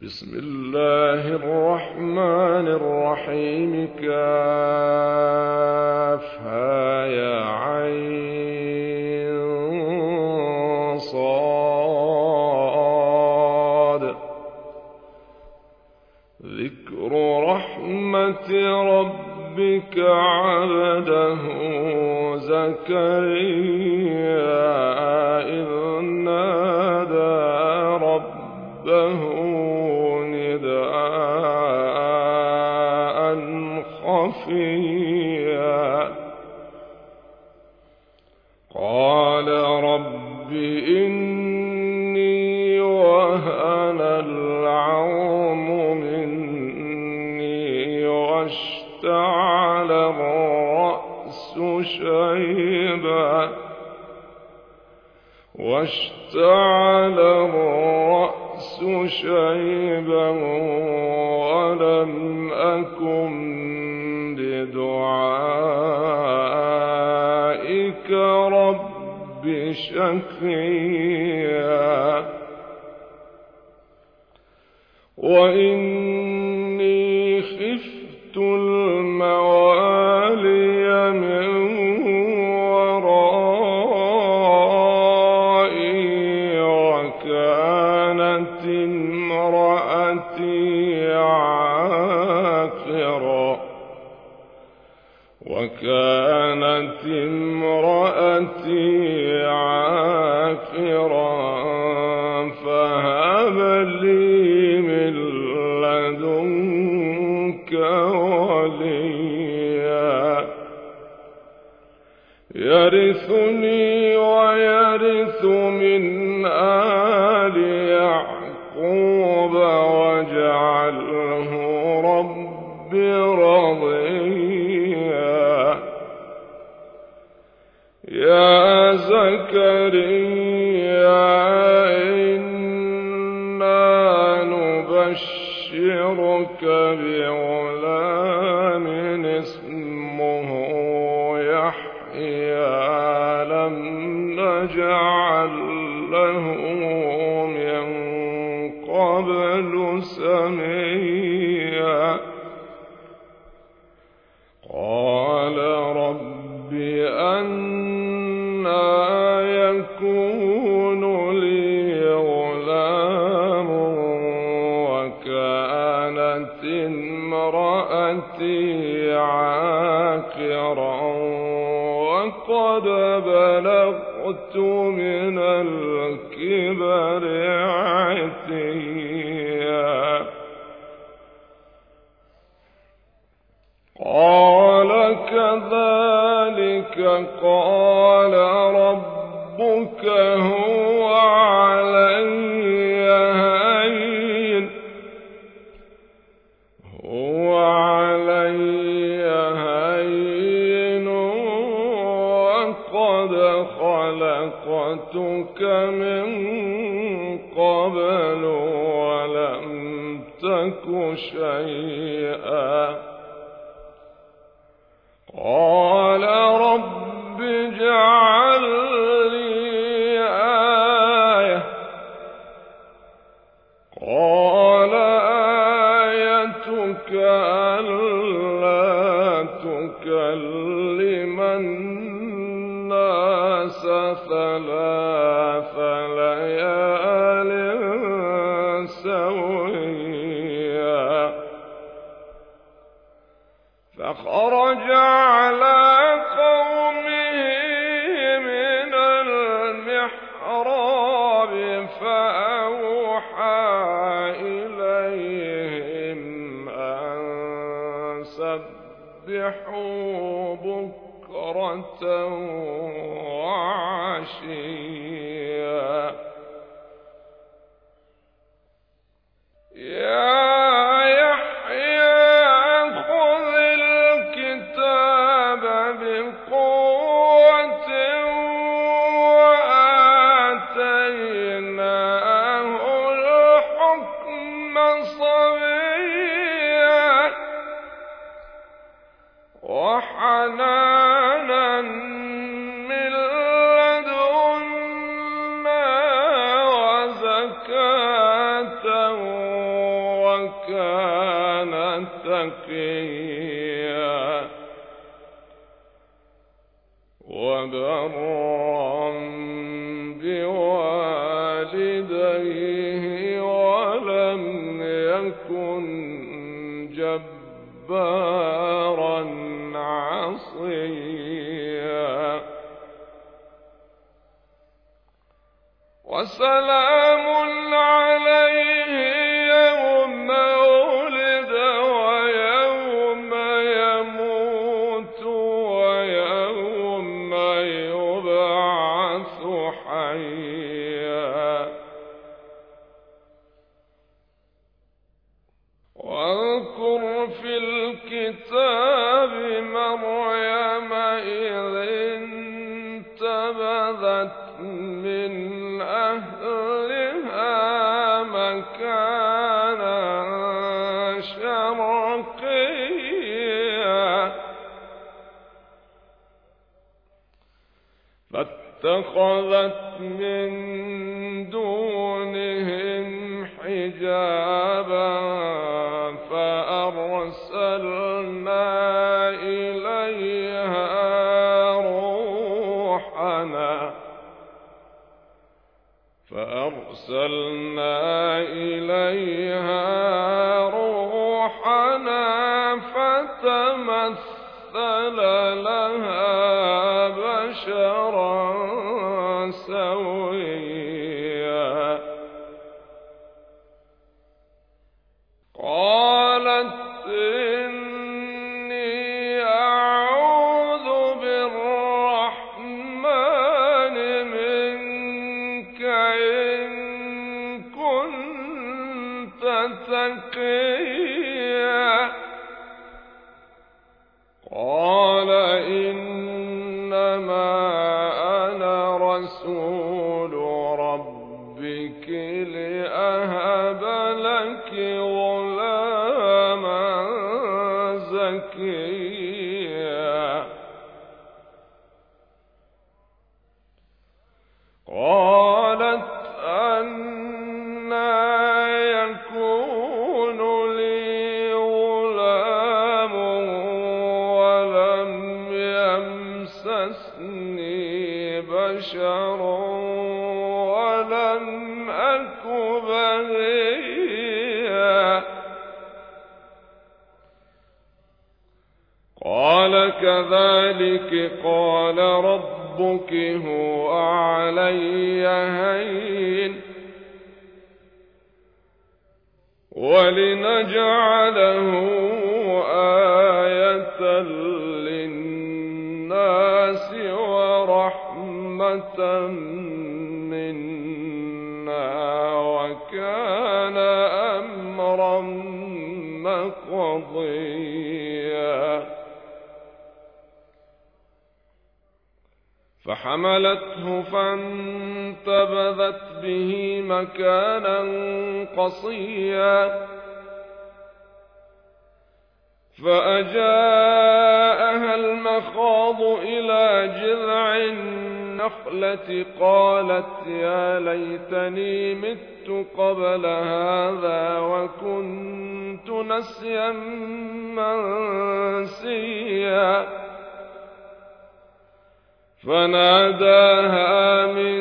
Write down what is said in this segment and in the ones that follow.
بسم الله الرحمن الرحيم. كافها يا عين صاد. ذكر رحمة ربك عبده زكريا إذ نادى ربه نداء خفيا قال رب إني وهن العظم مني واشتعل الرأس شيبا ولم أكن بدعائك رب شقيا وإني خفت الموالي من ورائي وكانت امرأتي عاقرا فهب لي من لدنك وليا يرثني ويرث من آل يعقوب واجعله رب رضيا. يا زكريا إنا نبشرك بغلام اسمه يحيى لم نجعل له من قبل سميا. قال رب أنى يكون لي غلام وكانت امرأتي عاقرا وقد بلغت من الكبر عتيا. قال كذلك قال ربك هو علي هين وقد خلقتك من قبل ولم تك شيئا. قال رب اجعل لي آية. قال آيتك ألا تكلم الناس 3 ليال سويا. فخرج على قومه من المحراب فأوحى إليهم أن سبحوا بكرة وعشيا. وحنانا من لدنا وزكاة وكان تقيا وبرا بوالديه ولم يكن جبارا عصيا وسلام عليه يوم ولد ويوم يموت ويوم يبعث حيا واذكر في الكتاب مريم إذ انتبذت من أهلها مكانا شرقيا فاتخذت من دونهم حجابا فأرسلنا إليها روحنا فتمثل لها بشرا سويا قالت إني أعوذ بالرحمن منك إن كنت تقيا قال إنما أنا رسول ربك لأهب لك غلاما زكيا قالت أنى يكون لي غلام ولم يمسسني بشر ولم أك بغيا قال كذلك قال ربك هو علي هين ولنجعله آية للناس ورحمة منا وكان أمرا مقضيا فحملته فانتبذت به مكانا قصيا فأجاءها المخاض إلى جذع النخلة قالت يا ليتني مت قبل هذا وكنت نسيا منسيا فناداها من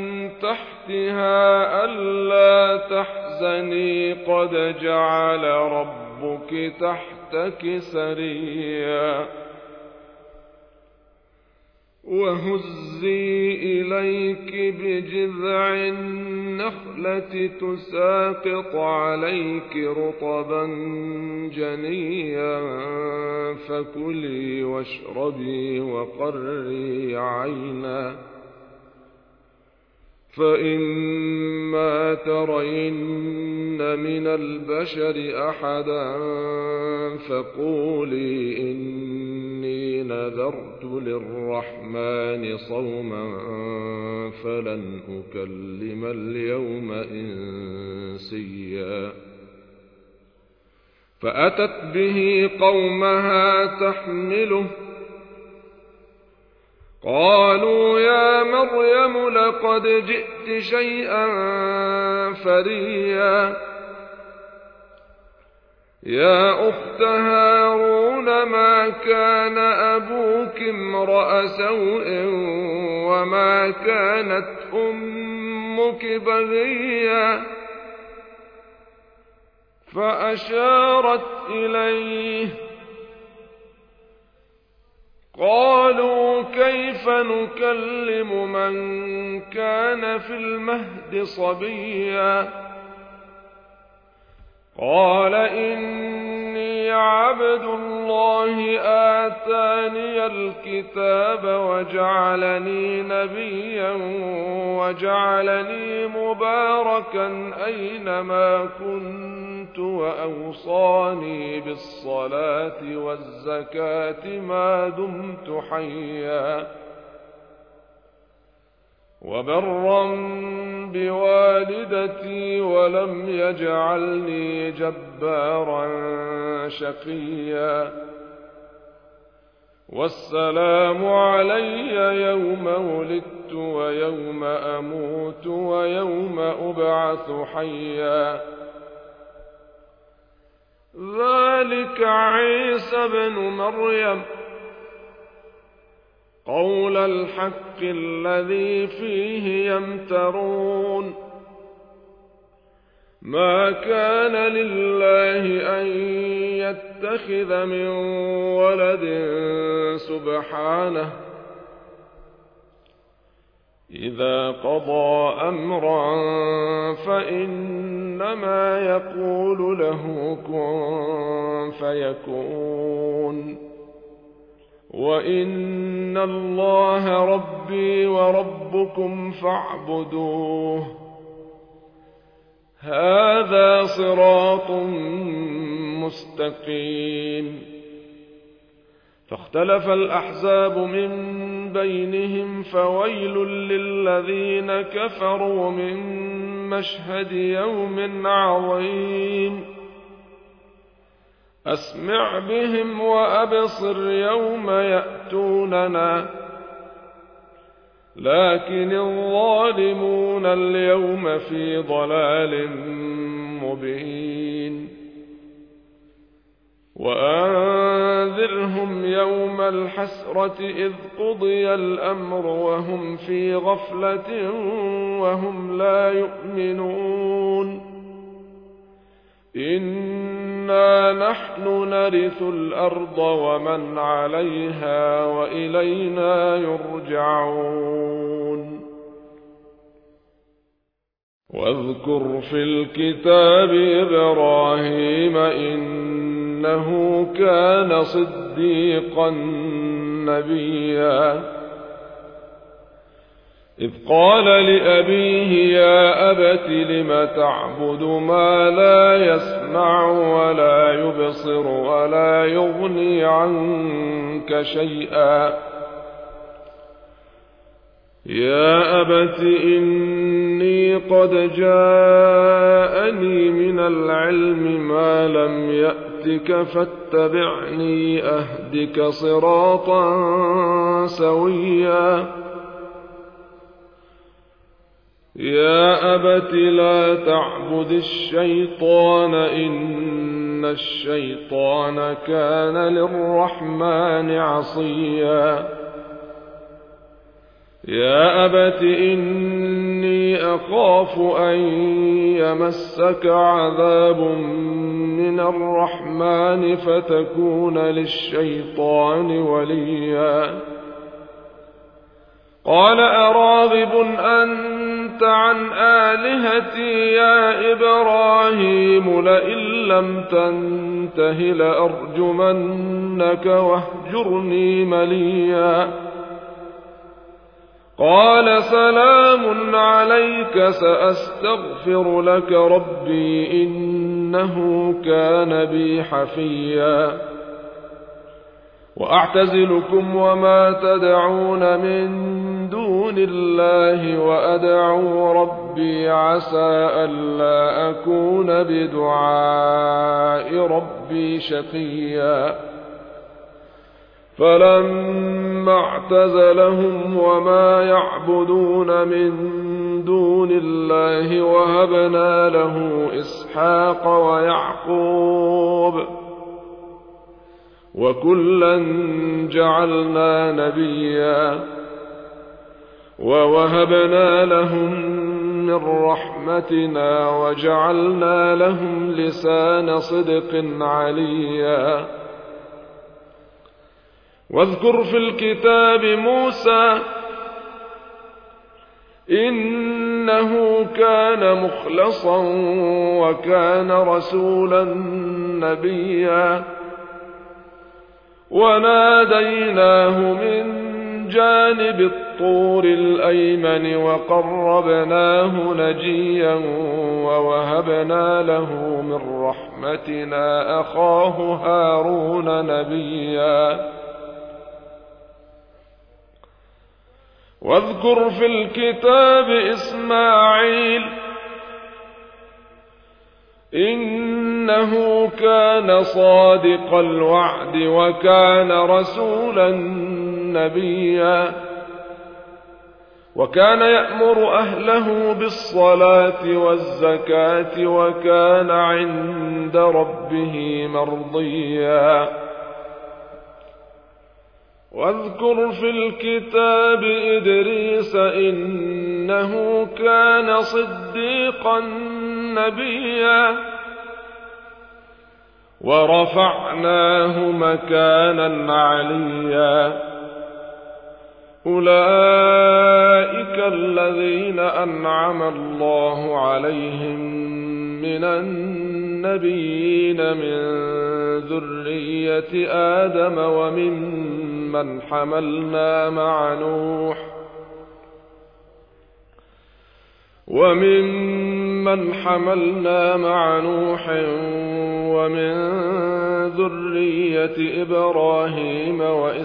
تحتها ألا تحزني قد جعل ربك تحتك سريا وهزي إليك بجذع النخلة تساقط عليك رطبا جنيا فكلي واشربي وقري عينا فإما ترين من البشر أحدا فقولي إني نذرت للرحمن صوما فلن أكلم اليوم إنسيا فأتت به قومها تحمله قالوا يا مريم لقد جئت شيئا فريا يا أخت هارون ما كان أبوك امرأ سوء وما كانت أمك بغيا فأشارت إليه قالوا كيف نكلم من كان في المهد صبيا قال إني عبد الله آتاني الكتاب وجعلني نبيا وجعلني مباركا أينما كنت وأوصاني بالصلاة والزكاة ما دمت حيا وبرا بوالدتي ولم يجعلني جبارا شقيا والسلام علي يوم ولدت ويوم أموت ويوم أبعث حيا ذلك عيسى بن مريم قول الحق الذي فيه يمترون ما كان لله أن يتخذ من ولد سبحانه إذا قضى أمرا فإنما يقول له كن فيكون وإن الله ربي وربكم فاعبدوه هذا صراط مستقيم فاختلف الأحزاب من بينهم فويل للذين كفروا من مشهد يوم عظيم أسمع بهم وأبصر يوم يأتوننا لكن الظالمون اليوم في ضلال مبين وأنذرهم يوم الحسرة إذ قضي الأمر وهم في غفلة وهم لا يؤمنون إنا نحن نرث الأرض ومن عليها وإلينا يرجعون واذكر في الكتاب إبراهيم إنه كان صديقا نبيا إذ قال لأبيه يا أبت لم تعبد ما لا يسمع ولا يبصر ولا يغني عنك شيئا يا أبت إني قد جاءني من العلم ما لم يأتك فاتبعني أهدك صراطا سويا يا أبت لا تعبد الشيطان إن الشيطان كان للرحمن عصيا يا أبت إني أخاف أن يمسك عذاب من الرحمن فتكون للشيطان وليا قال أراغب أنت عن آلهتي يا إبراهيم لئن لم تنته لأرجمنك واهجرني مليا قال سلام عليك سأستغفر لك ربي إنه كان بي حفيا وأعتزلكم وما تدعون من دون الله وأدعو ربي عسى ألا أكون بدعاء ربي شقيا فلما اعتزلهم وما يعبدون من دون الله وهبنا له إسحاق ويعقوب مقرب وكلا جعلنا نبيا ووهبنا لهم من رحمتنا وجعلنا لهم لسان صدق عليا واذكر في الكتاب موسى إنه كان مخلصا وكان رسولا نبيا وناديناه من جانب الطور الأيمن وقربناه نجيا ووهبنا له من رحمتنا أخاه هارون نبيا واذكر في الكتاب إسماعيل إنه كان صادق الوعد وكان رسولا نبيا وكان يأمر أهله بالصلاة والزكاة وكان عند ربه مرضيا واذكر في الكتاب إدريس إنه كان صديقا نبيا ورفعناه مكانا عليا أولئك الذين أنعم الله عليهم من النبيين من ذرية آدم وممن حملنا مع نوح ومن ذرية إبراهيم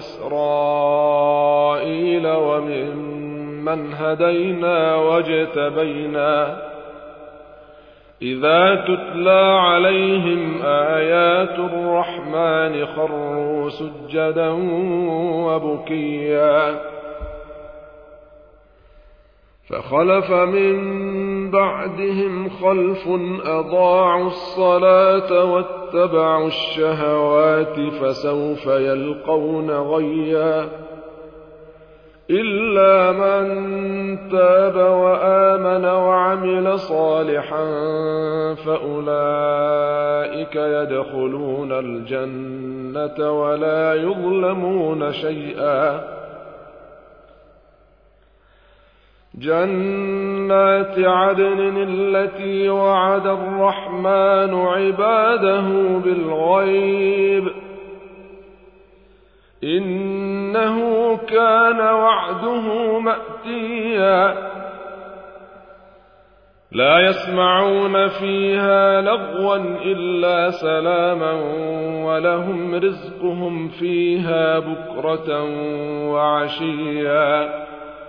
وإسرائيل وممن هدينا واجتبينا إذا تتلى عليهم آيات الرحمن خروا سجدا وبكيا فخلف من بعدهم خلف أضاعوا الصلاة واتبعوا الشهوات فسوف يلقون غيا إلا من تاب وآمن وعمل صالحا فأولئك يدخلون الجنة ولا يظلمون شيئا جنات عدن التي وعد الرحمن عباده بالغيب إنه كان وعده مأتيا لا يسمعون فيها لغوا إلا سلاما ولهم رزقهم فيها بكرة وعشيا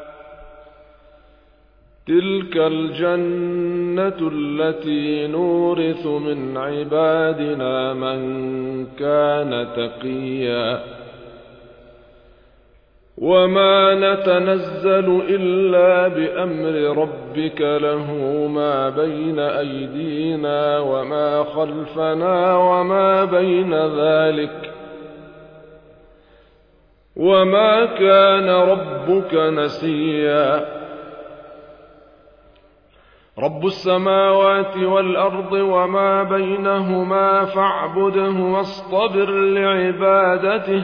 تلك الجنة التي نورث من عبادنا من كان تقيا وما نتنزل إلا بأمر ربك له ما بين أيدينا وما خلفنا وما بين ذلك وما كان ربك نسيا رب السماوات والأرض وما بينهما فاعبده واصطبر لعبادته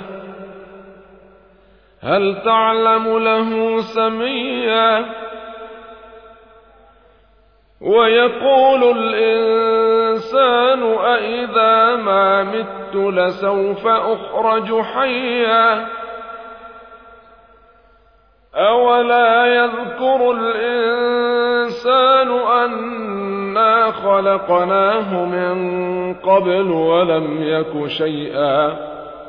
هل تعلم له سميا ويقول الإنسان أإذا ما مت لسوف أخرج حيا أولا يذكر الإنسان أنا خلقناه من قبل ولم يك شيئا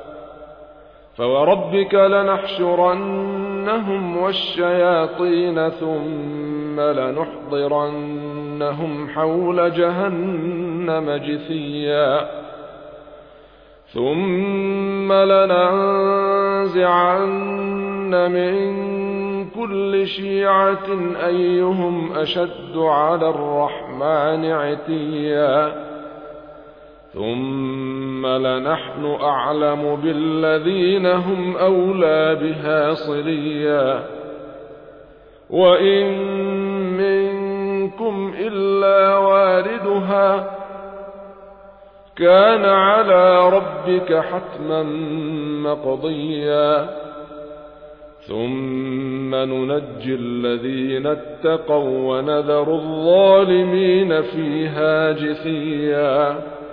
فوربك لنحشرنهم والشياطين ثم لنحضرنهم حول جهنم جثيا ثم لننزعن من كل شيعة أيهم أشد على الرحمن عتيا ثم ثم لنحن أعلم بالذين هم أولى بها صليا وإن منكم إلا واردها كان على ربك حتما مقضيا ثم ننجي الذين اتقوا ونذر الظالمين فيها جثيا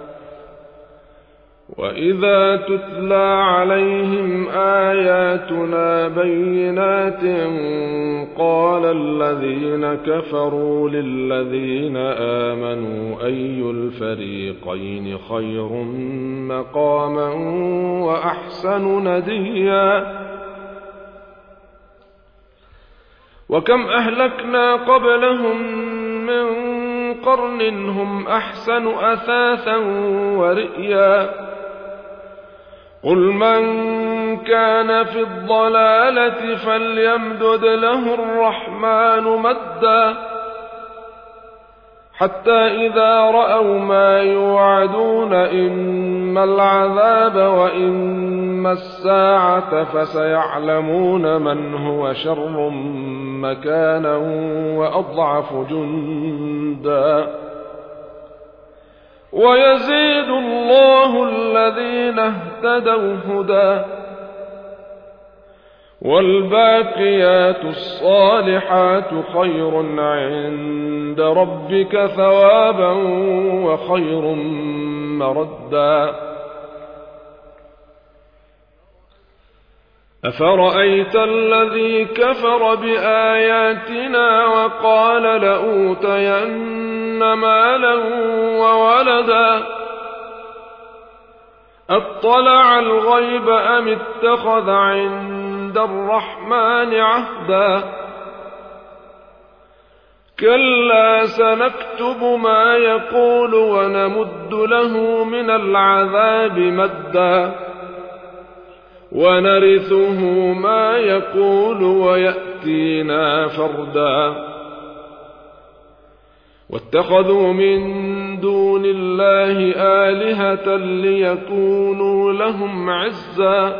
وإذا تتلى عليهم آياتنا بينات قال الذين كفروا للذين آمنوا أي الفريقين خير مقاما وأحسن نديا وكم أهلكنا قبلهم من قرن هم أحسن أثاثا ورئيا قل من كان في الضلالة فليمدد له الرحمن مدا حتى إذا رأوا ما يوعدون إما العذاب وإما الساعة فسيعلمون من هو شر مكانا وأضعف جندا ويزيد الله الذين اهتدوا هدى والباقيات الصالحات خير عند ربك ثوابا وخير مردا أفرأيت الذي كفر بآياتنا وقال لأوتين مالا وولدا أطلع الغيب أم اتخذ عند الرحمن عهدا كلا سنكتب ما يقول ونمد له من العذاب مدا ونرثه ما يقول ويأتينا فردا واتخذوا من دون الله آلهة ليكونوا لهم عزا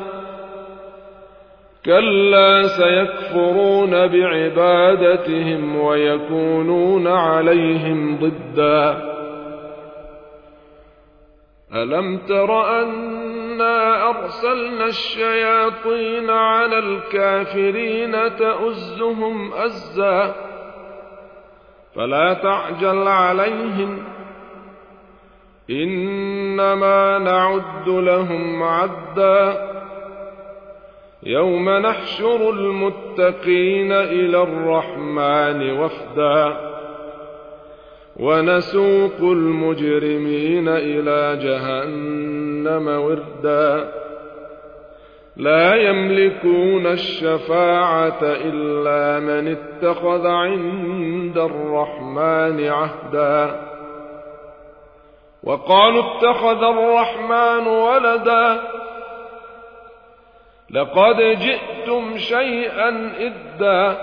كلا سيكفرون بعبادتهم ويكونون عليهم ضدا ألم تر أنا أرسلنا الشياطين على الكافرين تؤزهم أزا فلا تعجل عليهم إنما نعد لهم عدا يوم نحشر المتقين إلى الرحمن وفدا ونسوق المجرمين إلى جهنم وردا لا يملكون الشفاعة إلا من اتخذ عند الرحمن عهدا وقالوا اتخذ الرحمن ولدا لقد جئتم شيئا إدا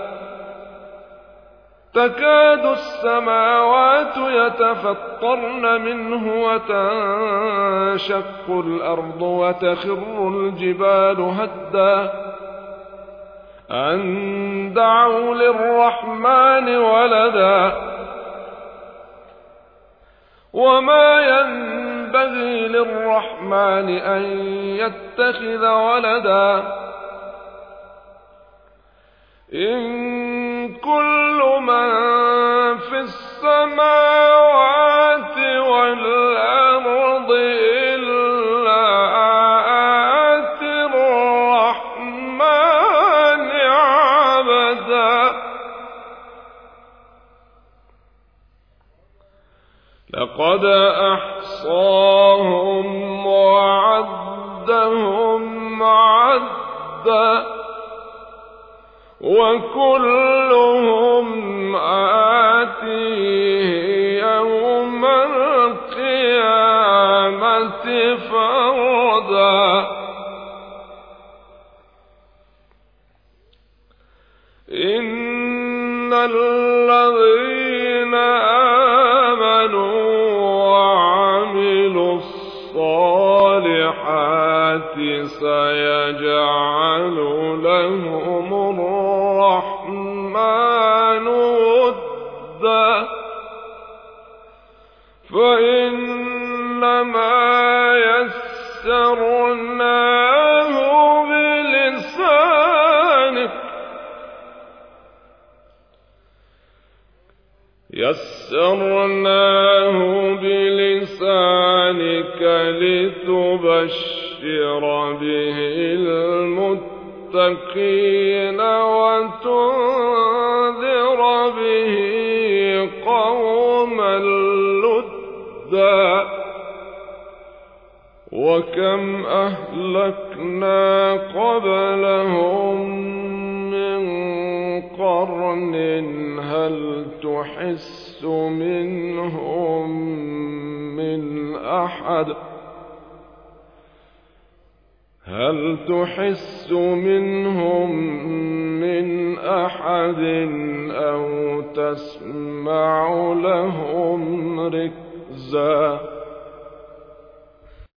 تكاد السماوات يتفطرن منه وتنشق الأرض وتخر الجبال هدا أن دعوا للرحمن ولدا وما ينبغي للرحمن أن يتخذ ولدا إن كل من في السماوات والأرض إلا آتي الرحمن عبدا لقد أحصاهم وعدهم عدا وكلهم آتيه يوم القيامة فردا إن الذين آمنوا وعملوا الصالحات الصالحات سيجعل لهم الرحمن ودا فإنما يسرناه بلسانك لتبشر به المتقين وتنذر به قوما لدا وكم أهلكنا قبلهم من قرن هل تحس منهم من أحد أو تسمع لهم ركزا